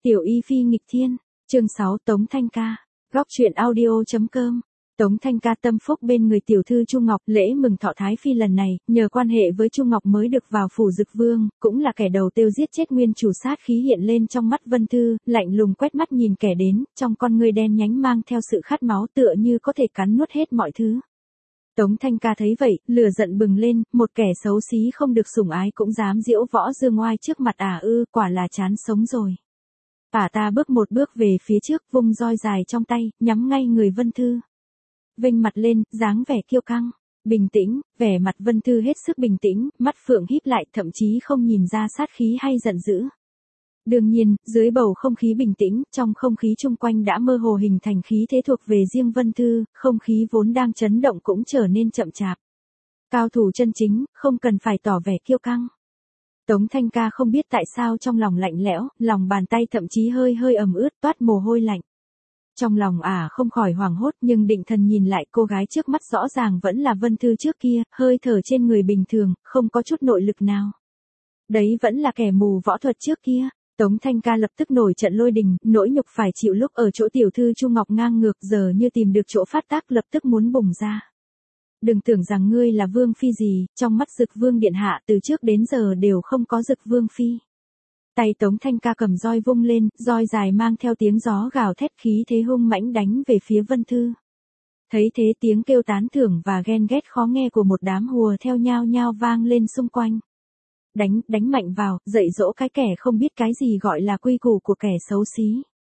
Tiểu Y Phi nghịch thiên, chương 6 Tống Thanh Ca, góc truyện audio.com. Tống Thanh Ca tâm phúc bên người tiểu thư Chu Ngọc, lễ mừng thọ Thái Phi lần này, nhờ quan hệ với Chu Ngọc mới được vào phủ Dực Vương, cũng là kẻ đầu tiêu giết chết nguyên chủ. Sát khí hiện lên trong mắt Vân Thư, lạnh lùng quét mắt nhìn kẻ đến, trong con ngươi đen nhánh mang theo sự khát máu tựa như có thể cắn nuốt hết mọi thứ. Tống Thanh Ca thấy vậy, lửa giận bừng lên, một kẻ xấu xí không được sủng ái cũng dám diễu võ dương oai trước mặt quả là chán sống rồi. Ta bước một bước về phía trước, vung roi dài trong tay, nhắm ngay người Vân Thư. Vênh mặt lên, dáng vẻ kiêu căng, bình tĩnh, vẻ mặt Vân Thư hết sức bình tĩnh, mắt phượng híp lại, thậm chí không nhìn ra sát khí hay giận dữ. Đương nhiên, dưới bầu không khí bình tĩnh, trong không khí chung quanh đã mơ hồ hình thành khí thế thuộc về riêng Vân Thư, không khí vốn đang chấn động cũng trở nên chậm chạp. Cao thủ chân chính, không cần phải tỏ vẻ kiêu căng. Tống Thanh Ca không biết tại sao trong lòng lạnh lẽo, lòng bàn tay thậm chí hơi hơi ẩm ướt, toát mồ hôi lạnh. Trong lòng không khỏi hoảng hốt, nhưng định thần nhìn lại, cô gái trước mắt rõ ràng vẫn là Vân Thư trước kia, hơi thở trên người bình thường, không có chút nội lực nào. Đấy vẫn là kẻ mù võ thuật trước kia. Tống Thanh Ca lập tức nổi trận lôi đình, nỗi nhục phải chịu lúc ở chỗ tiểu thư Chu Ngọc ngang ngược giờ như tìm được chỗ phát tác, lập tức muốn bùng ra. Đừng tưởng rằng ngươi là vương phi gì, trong mắt Dực Vương điện hạ từ trước đến giờ đều không có Dực Vương phi. Tay Tống Thanh Ca cầm roi vung lên, roi dài mang theo tiếng gió gào thét, khí thế hung mãnh đánh về phía Vân Thư. Thấy thế, tiếng kêu tán thưởng và ghen ghét khó nghe của một đám hùa theo nhao nhao vang lên xung quanh. Đánh mạnh vào, dạy dỗ cái kẻ không biết cái gì gọi là quy củ của kẻ xấu xí.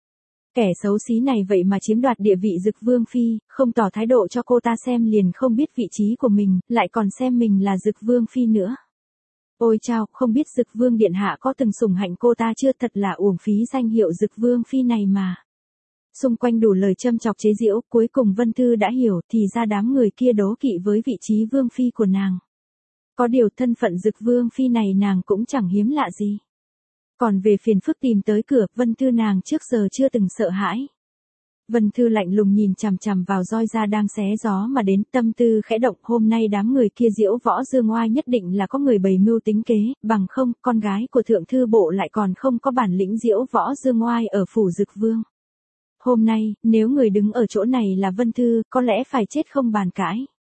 Kẻ xấu xí này vậy mà chiếm đoạt địa vị Dực Vương phi, không tỏ thái độ cho cô ta xem liền không biết vị trí của mình, lại còn xem mình là Dực Vương phi nữa. Ôi chao, không biết Dực Vương điện hạ có từng sủng hạnh cô ta chưa, thật là uổng phí danh hiệu Dực Vương phi này mà. Xung quanh đủ lời châm chọc chế giễu, cuối cùng Vân Thư đã hiểu, thì ra đám người kia đố kỵ với vị trí vương phi của nàng. Có điều thân phận Dực Vương phi này nàng cũng chẳng hiếm lạ gì. Còn về phiền phức tìm tới cửa, Vân Thư nàng trước giờ chưa từng sợ hãi. Vân Thư lạnh lùng nhìn chằm chằm vào roi da đang xé gió mà đến, tâm tư khẽ động, hôm nay đám người kia diễu võ dương oai nhất định là có người bày mưu tính kế, bằng không, con gái của thượng thư bộ lại còn không có bản lĩnh diễu võ dương oai ở phủ Dực Vương. Hôm nay, nếu người đứng ở chỗ này là Vân Thư, có lẽ phải chết không bàn cãi.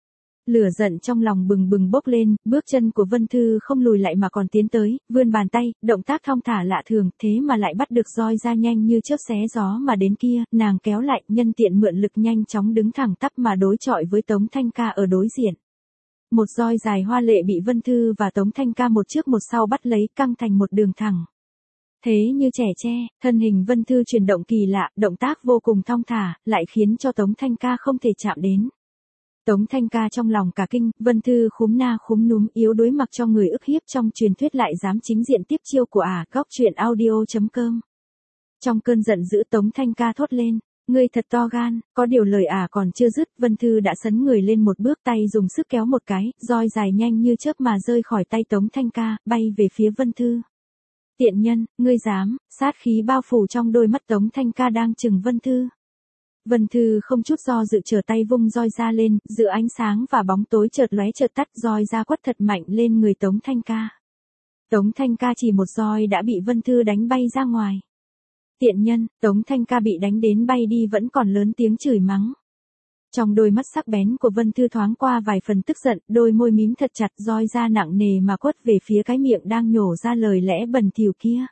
Lửa giận trong lòng bừng bừng bốc lên, bước chân của Vân Thư không lùi lại mà còn tiến tới, vươn bàn tay, động tác thong thả lạ thường, thế mà lại bắt được roi ra nhanh như chớp xé gió mà đến kia, nàng kéo lại, nhân tiện mượn lực nhanh chóng đứng thẳng tắp mà đối chọi với Tống Thanh Ca ở đối diện. Một roi dài hoa lệ bị Vân Thư và Tống Thanh Ca một trước một sau bắt lấy, căng thành một đường thẳng. Thế như trẻ tre, thân hình Vân Thư chuyển động kỳ lạ, động tác vô cùng thong thả, lại khiến cho Tống Thanh Ca không thể chạm đến. Tống Thanh Ca trong lòng cả kinh, Vân Thư khúm na khúm núm, yếu đuối mặc cho người ức hiếp trong truyền thuyết lại dám chính diện tiếp chiêu của góc truyện audio.com. Trong cơn giận dữ Tống Thanh Ca thốt lên, ngươi thật to gan, có điều lời còn chưa dứt, Vân Thư đã sấn người lên một bước, tay dùng sức kéo một cái, roi dài nhanh như chớp mà rơi khỏi tay Tống Thanh Ca, bay về phía Vân Thư. Tiện nhân, ngươi dám, sát khí bao phủ trong đôi mắt Tống Thanh Ca đang trừng Vân Thư. Vân Thư không chút do dự trở tay vung roi ra lên, giữa ánh sáng và bóng tối chợt lóe chợt tắt, roi ra quất thật mạnh lên người Tống Thanh Ca. Tống Thanh Ca chỉ một roi đã bị Vân Thư đánh bay ra ngoài. Tiện nhân, Tống Thanh Ca bị đánh đến bay đi vẫn còn lớn tiếng chửi mắng. Trong đôi mắt sắc bén của Vân Thư thoáng qua vài phần tức giận, đôi môi mím thật chặt, roi ra nặng nề mà quất về phía cái miệng đang nhổ ra lời lẽ bẩn thỉu kia.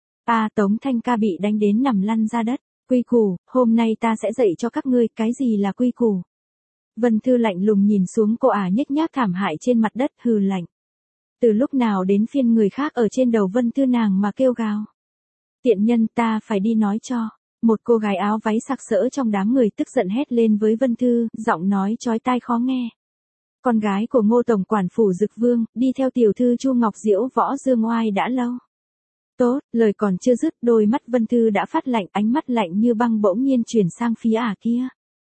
Tống Thanh Ca bị đánh đến nằm lăn ra đất. Quy củ, hôm nay ta sẽ dạy cho các ngươi cái gì là quy củ. Vân Thư lạnh lùng nhìn xuống cô nhếch nhác thảm hại trên mặt đất, hừ lạnh. Từ lúc nào đến phiên người khác ở trên đầu Vân Thư nàng mà kêu gào. Tiện nhân, ta phải đi nói cho. Một cô gái áo váy sặc sỡ trong đám người tức giận hét lên với Vân Thư, giọng nói chói tai khó nghe. Con gái của Ngô tổng quản phủ Dực Vương, đi theo tiểu thư Chu Ngọc diễu võ dương oai đã lâu. Tốt, lời còn chưa dứt, đôi mắt Vân Thư đã phát lạnh, ánh mắt lạnh như băng bỗng nhiên chuyển sang phía kia.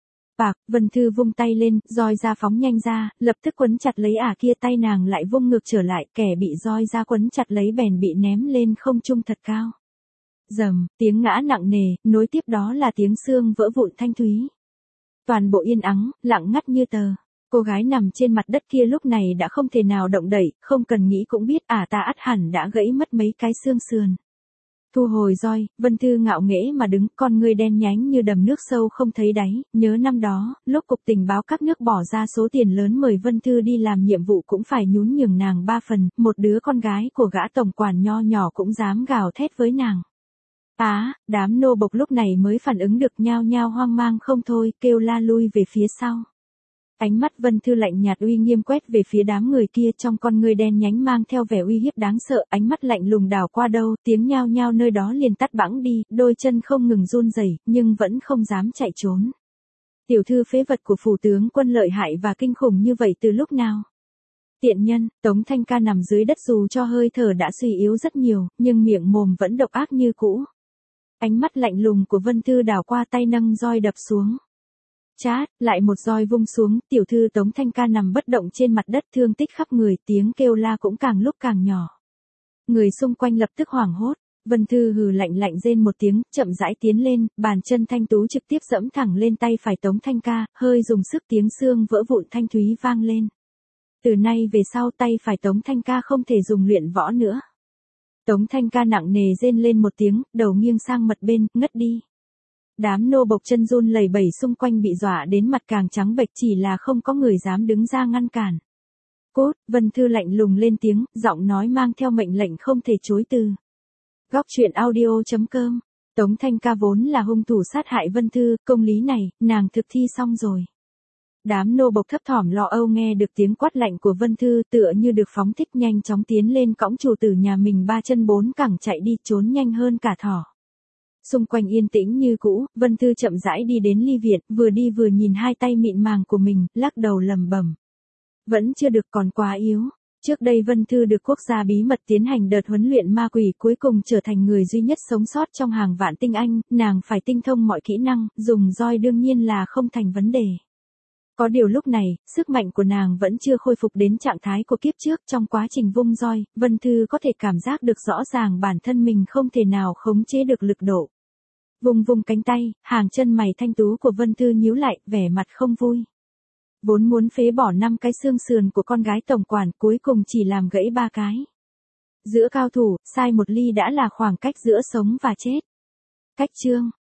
Vân Thư vung tay lên, roi ra phóng nhanh ra, lập tức quấn chặt lấy kia, tay nàng lại vung ngược trở lại, kẻ bị roi ra quấn chặt lấy bèn bị ném lên không trung thật cao. Rầm, tiếng ngã nặng nề, nối tiếp đó là tiếng xương vỡ vụn thanh thúy. Toàn bộ yên ắng, lặng ngắt như tờ. Cô gái nằm trên mặt đất kia lúc này đã không thể nào động đậy, không cần nghĩ cũng biết ta ắt hẳn đã gãy mất mấy cái xương sườn. Thu hồi roi, Vân Thư ngạo nghễ mà đứng, con ngươi đen nhánh như đầm nước sâu không thấy đáy, nhớ năm đó, lúc cục tình báo các nước bỏ ra số tiền lớn mời Vân Thư đi làm nhiệm vụ cũng phải nhún nhường nàng 3 phần, một đứa con gái của gã tổng quản nho nhỏ cũng dám gào thét với nàng. Đám nô bộc lúc này mới phản ứng được, nhao nhao hoang mang không thôi, kêu la lui về phía sau. Ánh mắt Vân Thư lạnh nhạt uy nghiêm quét về phía đám người kia, trong con ngươi đen nhánh mang theo vẻ uy hiếp đáng sợ, ánh mắt lạnh lùng đảo qua đâu, tiếng nhao nhao nơi đó liền tắt bẵng đi, đôi chân không ngừng run rẩy, nhưng vẫn không dám chạy trốn. Tiểu thư phế vật của phủ tướng quân lợi hại và kinh khủng như vậy từ lúc nào? Tiện nhân, Tống Thanh Ca nằm dưới đất dù cho hơi thở đã suy yếu rất nhiều, nhưng miệng mồm vẫn độc ác như cũ. Ánh mắt lạnh lùng của Vân Thư đảo qua tay nâng roi đập xuống. Chát, lại một roi vung xuống, tiểu thư Tống Thanh Ca nằm bất động trên mặt đất, thương tích khắp người, tiếng kêu la cũng càng lúc càng nhỏ. Người xung quanh lập tức hoảng hốt, Vân Thư hừ lạnh lạnh rên một tiếng, chậm rãi tiến lên, bàn chân thanh tú trực tiếp giẫm thẳng lên tay phải Tống Thanh Ca, hơi dùng sức tiếng xương vỡ vụn thanh thúy vang lên. Từ nay về sau tay phải Tống Thanh Ca không thể dùng luyện võ nữa. Tống Thanh Ca nặng nề rên lên một tiếng, đầu nghiêng sang một bên, ngất đi. Đám nô bộc chân run lẩy bẩy xung quanh bị dọa đến mặt càng trắng bệch, chỉ là không có người dám đứng ra ngăn cản. Cút, Vân Thư lạnh lùng lên tiếng, giọng nói mang theo mệnh lệnh không thể chối từ. Góc truyện audio.com. Tống Thanh Ca vốn là hung thủ sát hại Vân Thư, công lý này, nàng thực thi xong rồi. Đám nô bộc thấp thỏm lo âu nghe được tiếng quát lạnh của Vân Thư, tựa như được phóng thích nhanh chóng tiến lên cõng chủ tử nhà mình 3 chân 4 cẳng chạy đi, trốn nhanh hơn cả thỏ. Xung quanh yên tĩnh như cũ, Vân Thư chậm rãi đi đến ly viện, vừa đi vừa nhìn hai tay mịn màng của mình, lắc đầu lẩm bẩm. Vẫn chưa được, còn quá yếu. Trước đây Vân Thư được quốc gia bí mật tiến hành đợt huấn luyện ma quỷ, cuối cùng trở thành người duy nhất sống sót trong hàng vạn tinh anh, nàng phải tinh thông mọi kỹ năng, dùng roi đương nhiên là không thành vấn đề. Có điều lúc này, sức mạnh của nàng vẫn chưa khôi phục đến trạng thái của kiếp trước, trong quá trình vung roi, Vân Thư có thể cảm giác được rõ ràng bản thân mình không thể nào khống chế được lực độ. Vùng cánh tay, hàng chân mày thanh tú của Vân Thư nhíu lại, vẻ mặt không vui. Vốn muốn phế bỏ 5 cái xương sườn của con gái tổng quản, cuối cùng chỉ làm gãy 3 cái. Giữa cao thủ, sai một ly đã là khoảng cách giữa sống và chết. Cách chương.